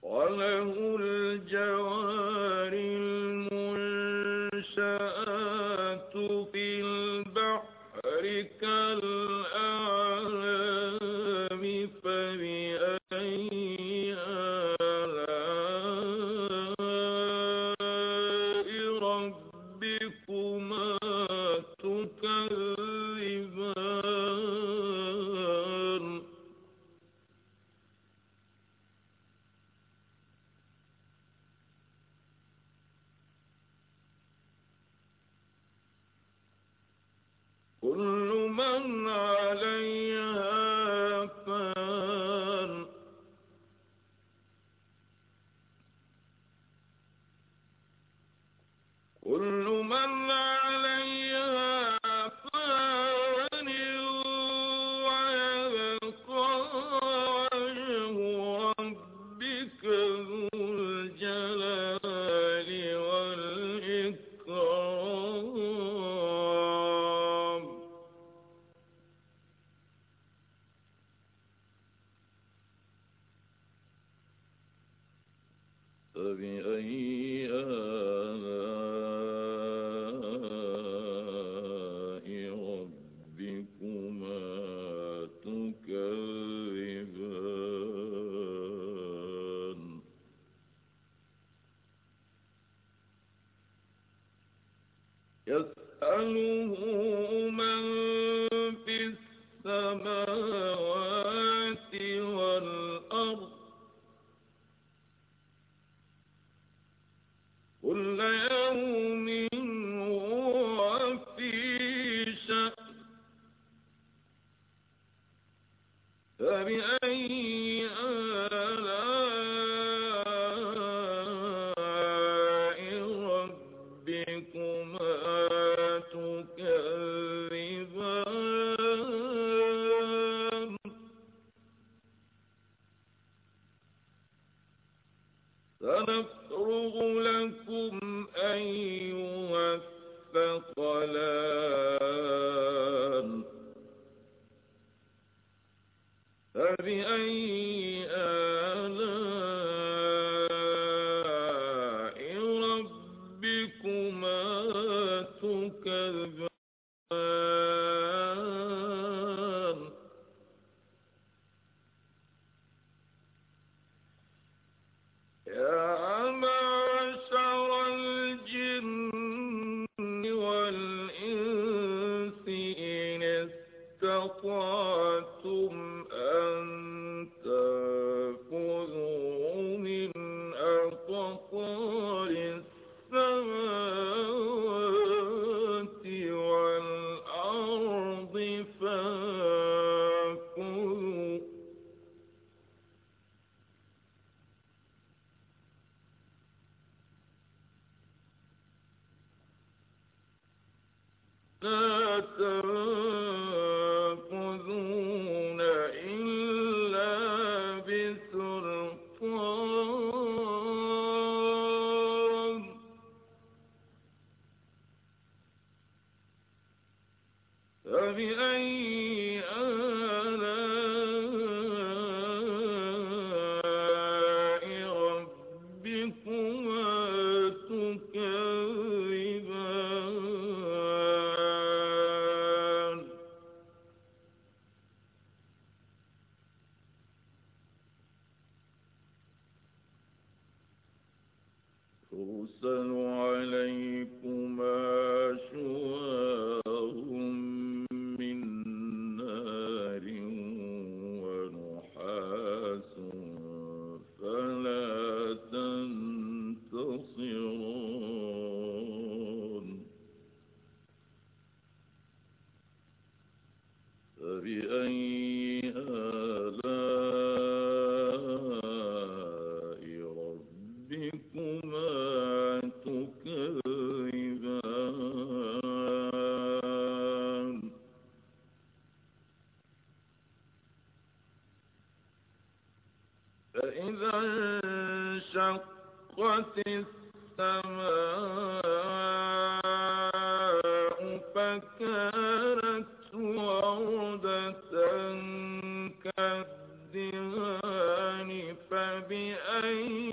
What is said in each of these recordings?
وله الجوار المنشآت في البحر كالأعلام فبأي آلاء ربكما تكذبان كل من عليها فان كل من عليها فان ويبقى وجه ربك ذو الجلال والإكرام فبأي آلاء ربكما تكذبان يسأله من في السماوات والأرض كل يوم هو في شأن فبأي آلاء ربكما تكذبان سنفرغ لكم أيها الثقلان فبأي آلاء ربكما تكذبان يا معشر الجن والإنس إن استطعتم أن تنفذوا من أقطار السماوات والأرض فانفذوا لا تنفذون إلا بسلطان فبأي آلاء ربكما تكذبان يرسل عليكما شواظ من نار ونحاس فلا تنتصران فبأي آلاء ربكما تكذبان فإذا انشقت السماء فكانت وردة كالدهان فبأي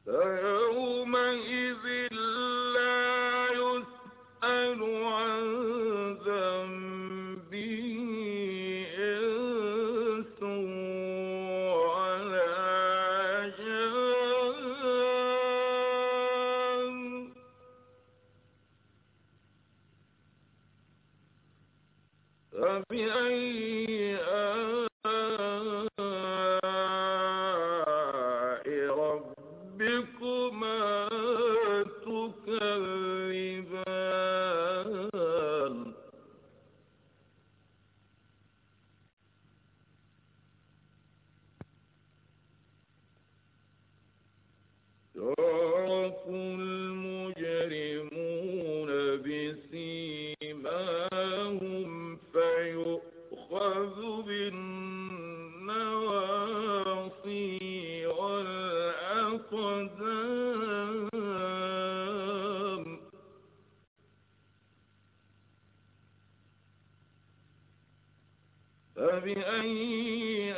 فيومئذ لا يسأل عن ذنبه إنس ولا جان. فبأي آلاء ربكما تكذبان. يعرف المجرمون بسيماهم فيؤخذ بالنواصي والأقدام. فبأي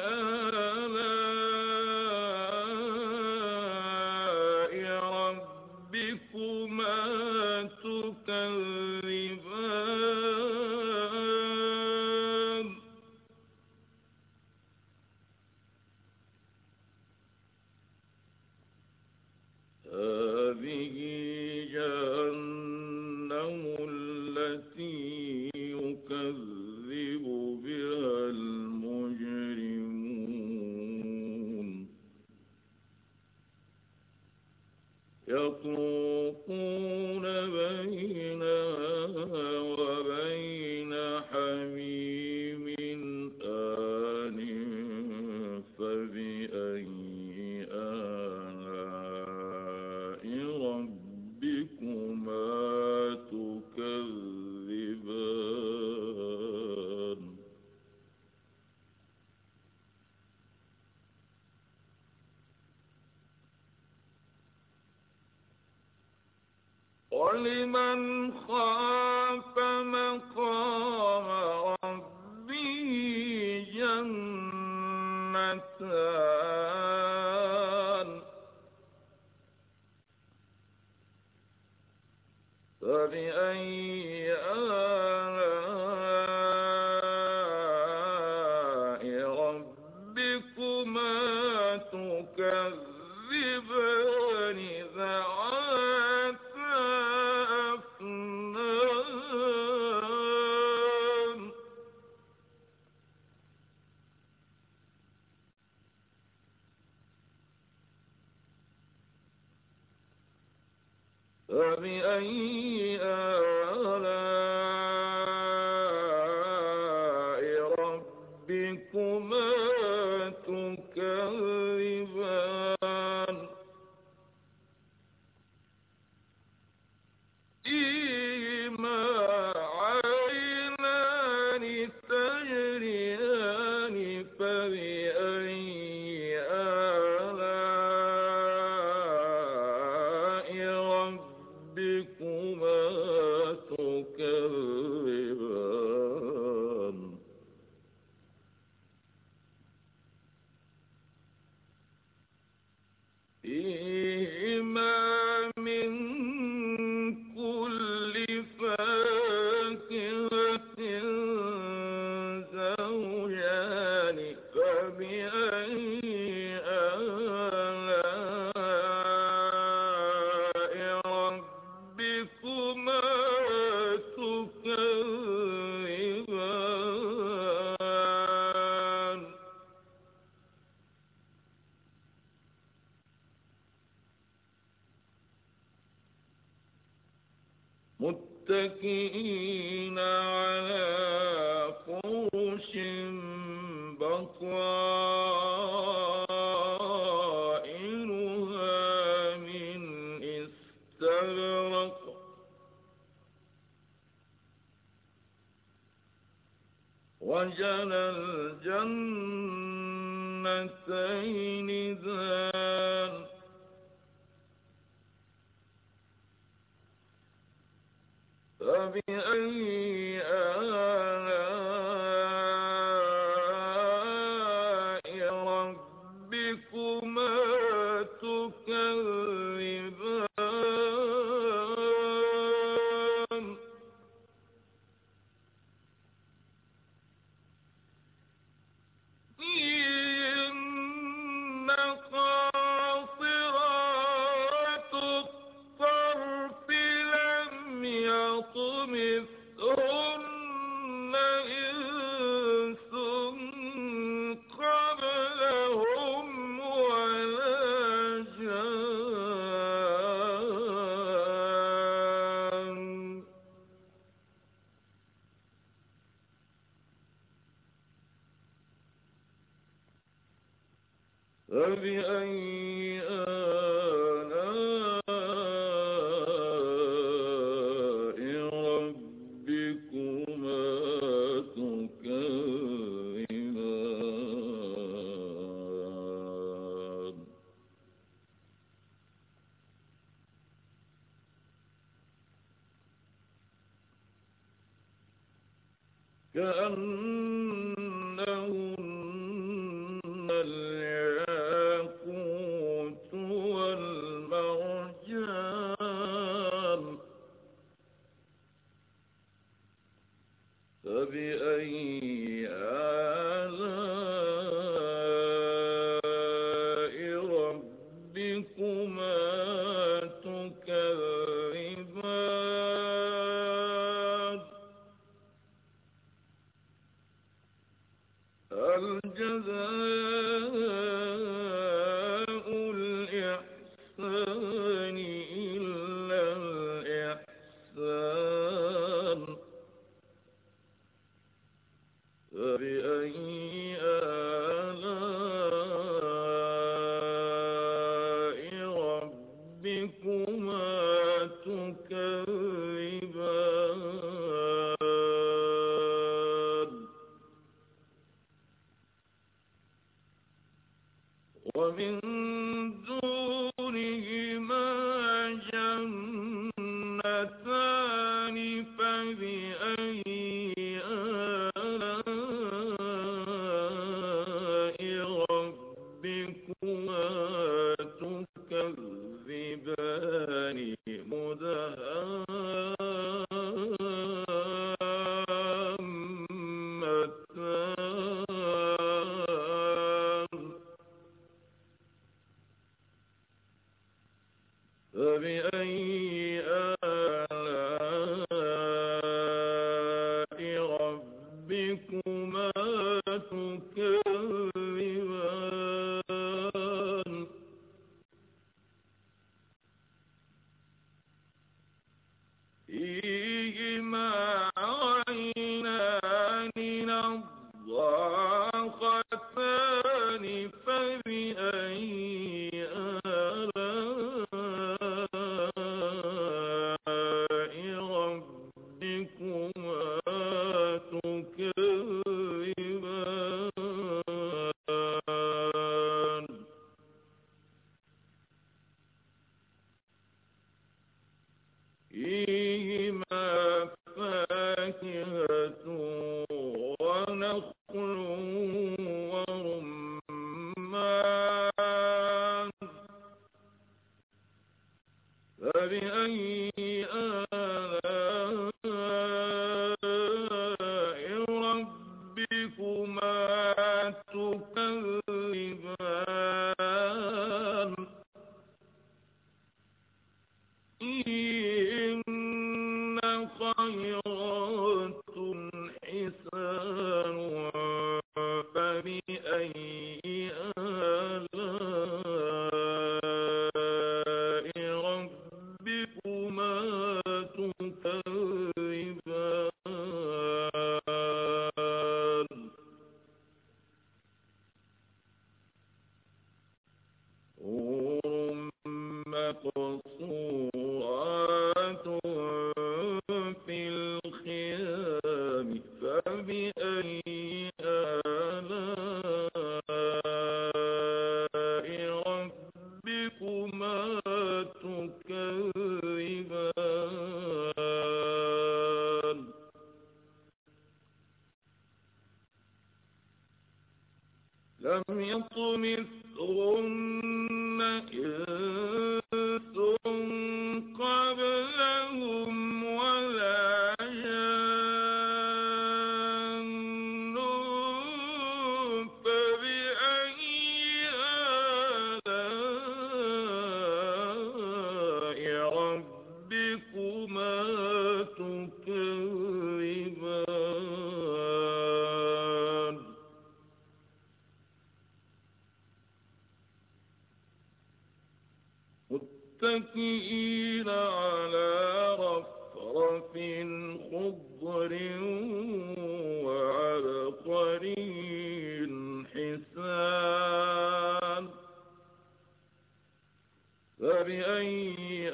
آلاء ربكما تكذبان. هذه جهنم التي يكذب بها المجرمون. يطوفون بينها وبين حميم آن. فبأي آلاء ربكما تكذبان. ولمن خاف مقام ربه جنتان. فبأي آلاء ربكما تكذبان ذواتا أفنان. فبأي آلاء ربكما تكذبان. فيهما عينان تجريان. فبأي آلاء ربكما تكذبان. فيهما من كل فاكهة زوجان. فبأي آلاء ربكما تكذبان. متكئين على فرش بطائنها من استبرق. وجنى الجنتين دان. فبأي آلاء ربكما تكذبان. كأنهن الياقوت والمرجان فبأي آلاء ربكما تكذبان هل جزاء الإحسان إلا الإحسان فبأي آلاء ربكما تكذبان ومن دونهما جنتان فبأي آلاء ربكما تكذبان مدهامتان فبأي آلاء ربكما تكذبان فيهما عينان نضاختان فبأي آلاء ربكما تكذبان فيهما فاكهة ونخل ورمان فبأي آلاء ربكما تكذبان فيهن خيرات حسان فبأي آلاء ربكما تكذبان حور مقصورات في الخيام فبأي آلاء ربكما تكذبان لم يطمثهن إنس قبلهم ولا جان فبأي آلاء ربكما تكذبان متكئين على رفرف خضر وعبقري حسان فبأي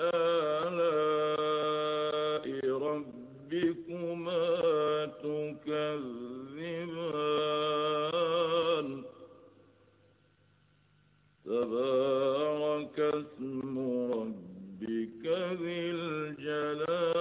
آلاء ربكما تكذبان تبارك اسم ربك ذي الجلال